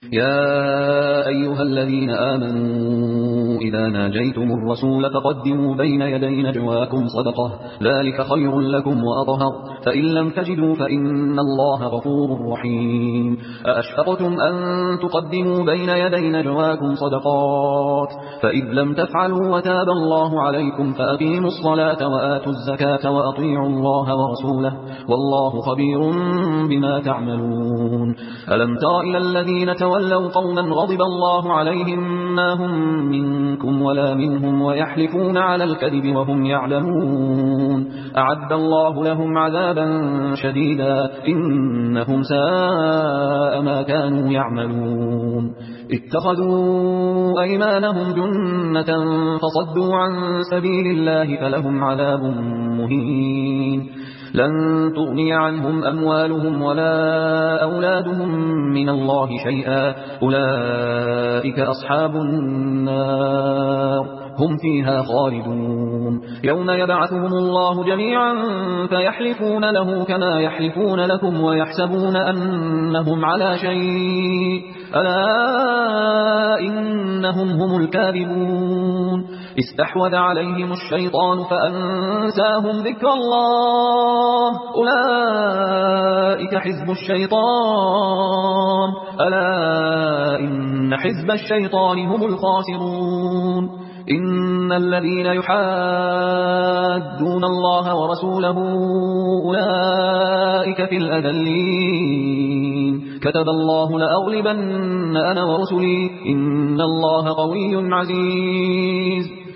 يا أيها الذين آمنوا إذا ناجيتم الرسول فقدموا بين يدي نجواكم صدقة ذلك خير لكم وأطهر فإن لم تجدوا فإن الله غفور رحيم أأشفقتم أن تقدموا بين يدي نجواكم صدقات فإذ لم تفعلوا وتاب الله عليكم فأقيموا الصلاة وآتوا الزكاة وأطيعوا الله ورسوله والله خبير بما تعملون ألم تر إلى الذين تولوا قوما غضب الله عليهم ما هم منكم ولا منهم ويحلفون على الكذب وهم يعلمون أعد الله لهم عذابا شديدا إنهم ساء ما كانوا يعملون اتخذوا أيمانهم جنة فصدوا عن سبيل الله فلهم عذاب مهين لن تغني عنهم أموالهم ولا أولادهم من الله شيئا أولئك أصحاب النار هم فيها خالدون يوم يبعثهم الله جميعا فيحلفون له كما يحلفون لكم ويحسبون أنهم على شيء ألا إنهم هم الكاذبون استحوذ عليهم الشيطان فأنساهم ذكر الله أولئك حزب الشيطان ألا إن حزب الشيطان هم الخاسرون إن الذين يحادون الله ورسوله أولئك في الأذلين كتب الله لأغلبن أنا ورسلي إن الله قوي عزيز